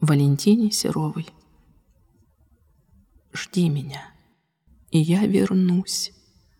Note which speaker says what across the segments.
Speaker 1: Валентине Серовой. Жди меня, и я вернусь.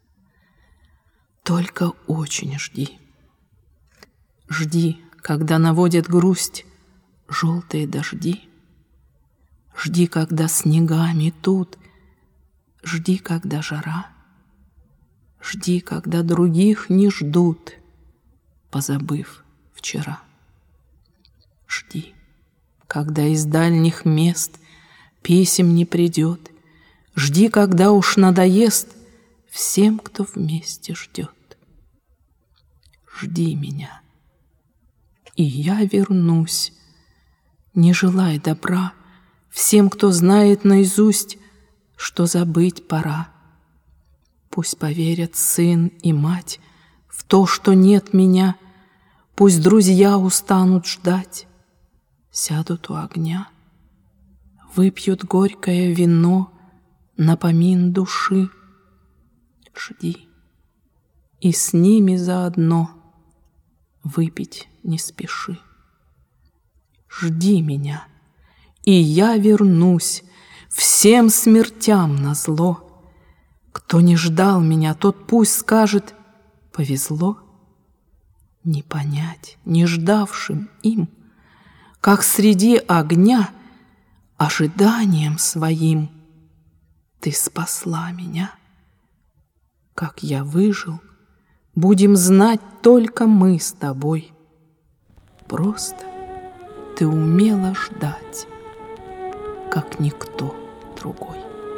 Speaker 1: Только очень жди. Жди, когда наводят грусть желтые дожди. Жди, когда снега метут. Жди, когда жара. Жди, когда других не ждут, позабыв вчера. Жди, когда из дальних мест писем не придет. Жди, когда уж надоест всем, кто вместе ждет. Жди меня, и я вернусь. Не желай добра всем, кто знает наизусть, что забыть пора. Пусть поверят сын и мать в то, что нет меня. Пусть друзья устанут ждать, сядут у огня, выпьют горькое вино напомин души. Жди, и с ними заодно выпить не спеши. Жди меня, и я вернусь всем смертям назло. Кто не ждал меня, тот пусть скажет: повезло. Не понять, не ждавшим им, как среди огня ожиданием своим ты спасла меня. Как я выжил, будем знать только мы с тобой. Просто ты умела ждать, как никто другой.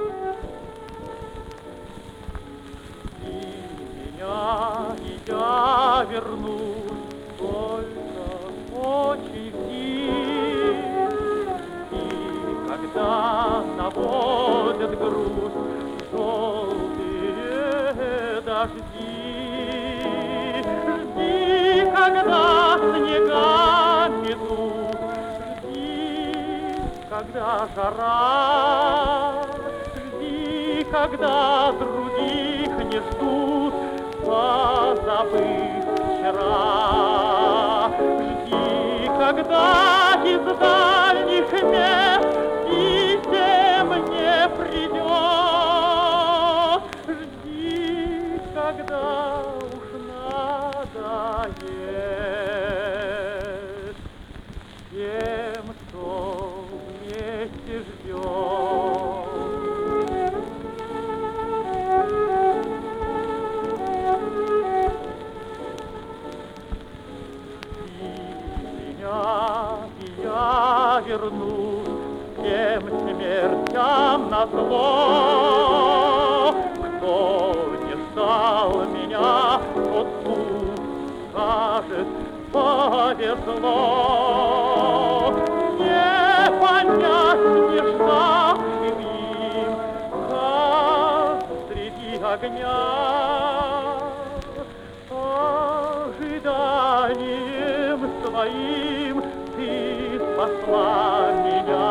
Speaker 2: И я вернусь, только очень жди. И когда наводят грусть желтые дожди, жди, когда снега метут, жди, когда жара, жди, когда других не ждут, позабыв вчера. Жди, когда из дальних мест писем не придет. Жди, когда уж надоест тем, кто вместе ждет. Я вернусь всем смертям назло. Кто не ждал меня, тот пусть скажет: повезло. Не понять, не ждать им, как среди огня ожиданием своим ты спасла меня.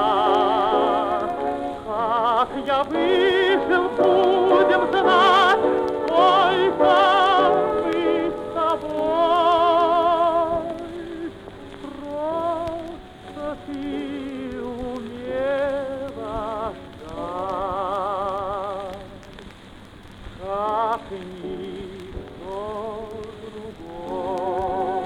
Speaker 2: Как я выжил, будем знать, только мы с тобой. Просто ты умела ждать, как никто другой.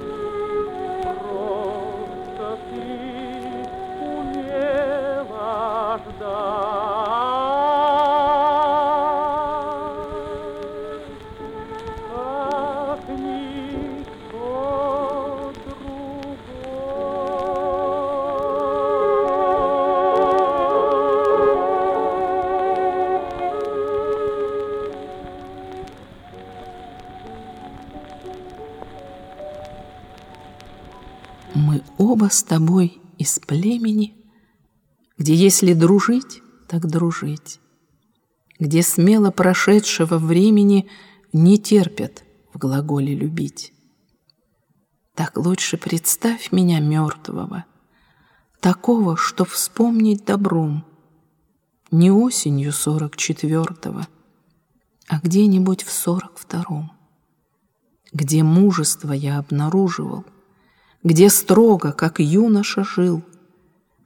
Speaker 1: Мы оба с тобой из племени, где если дружить, так дружить, где смело прошедшего времени не терпят в глаголе любить. Так лучше представь меня мертвого, такого, что вспомнить добром, не осенью 44-го, а где-нибудь в 42-м, где мужество я обнаруживал, где строго, как юноша, жил,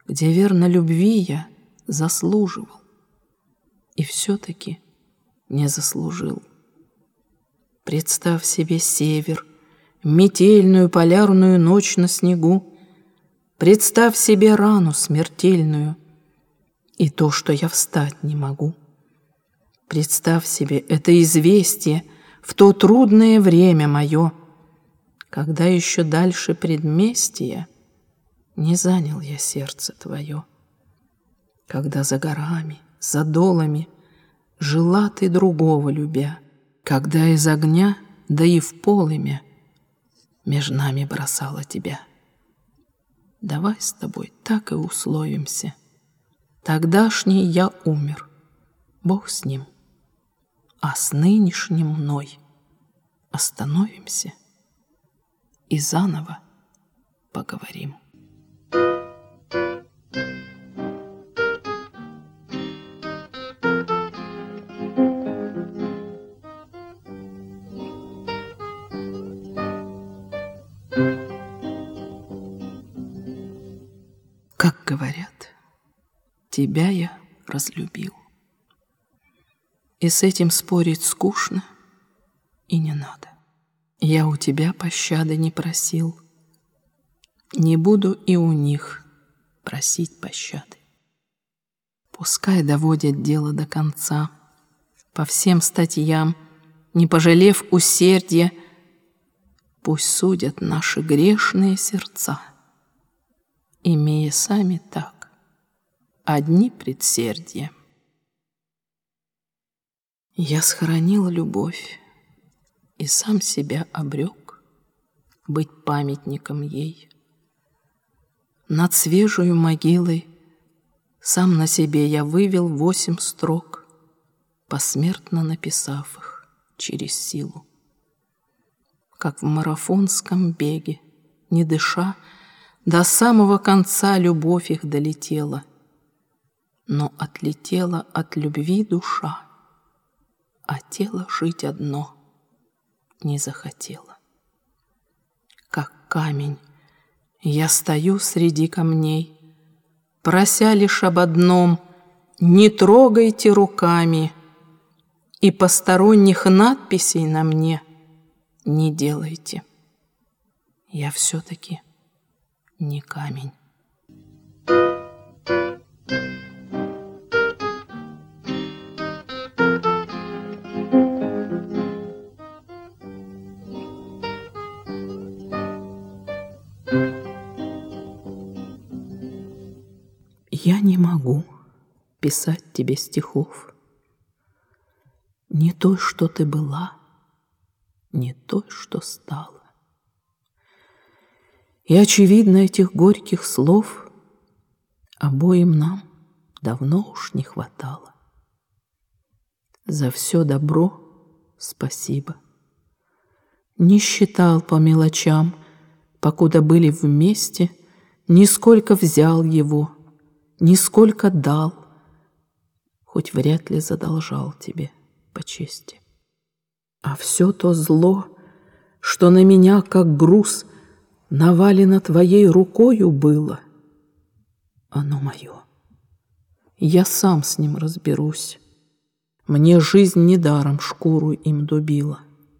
Speaker 1: где верно любви я заслуживал и все-таки не заслужил. Представь себе север, метельную полярную ночь на снегу. Представь себе рану смертельную и то, что я встать не могу. Представь себе это известие в то трудное время мое, когда еще дальше предместья не занял я сердце твое, когда за горами, за долами жила ты другого любя, когда из огня, да и в полымя меж нами бросала тебя. Давай с тобой так и условимся. Тогдашний я умер, Бог с ним, а с нынешним мной остановимся и заново поговорим. Как говорят, тебя я разлюбил. И с этим спорить скучно и не надо. Я у тебя пощады не просил, не буду и у них просить пощады. Пускай доводят дело до конца, по всем статьям, не пожалев усердия, пусть судят наши грешные сердца, имея сами так одни предсердья. Я схоронил любовь и сам себя обрек быть памятником ей. Над свежую могилой сам на себе я вывел 8 строк, посмертно написав их через силу. Как в марафонском беге, не дыша, до самого конца любовь их долетела, но отлетела от любви душа, а тело жить одно не захотело. Как камень я стою среди камней, прося лишь об одном: не трогайте руками, и посторонних надписей на мне не делайте. Я все-таки не камень. Я не могу писать тебе стихов, не той, что ты была, не той, что стала. И, очевидно, этих горьких слов обоим нам давно уж не хватало. За все добро спасибо. Не считал по мелочам, покуда были вместе, нисколько взял его, нисколько дал, хоть вряд ли задолжал тебе по чести. А все то зло, что на меня, как груз, навалено твоей рукою было, оно мое. Я сам с ним разберусь. Мне жизнь недаром шкуру им дубила.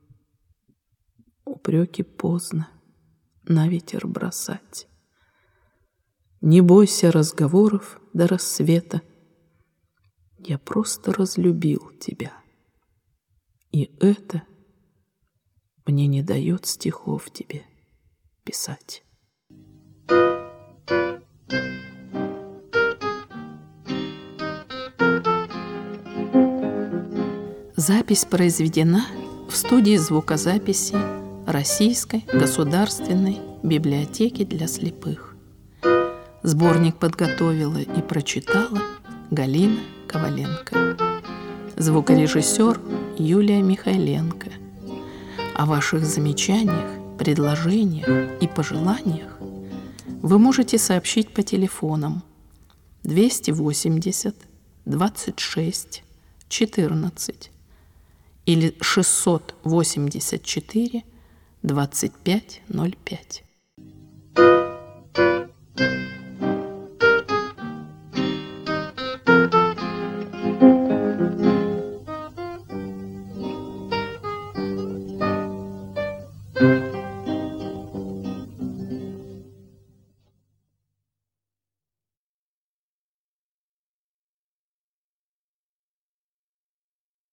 Speaker 1: Упреки поздно на ветер бросать. Не бойся разговоров до рассвета. Я просто разлюбил тебя. И это мне не дает стихов тебе писать. Запись произведена в студии звукозаписи Российской государственной библиотеки для слепых. Сборник подготовила и прочитала Галина Коваленко. Звукорежиссер Юлия Михайленко. О ваших замечаниях, предложениях и пожеланиях вы можете сообщить по телефонам 280 26 14 или 684 25 05.
Speaker 2: Thank you.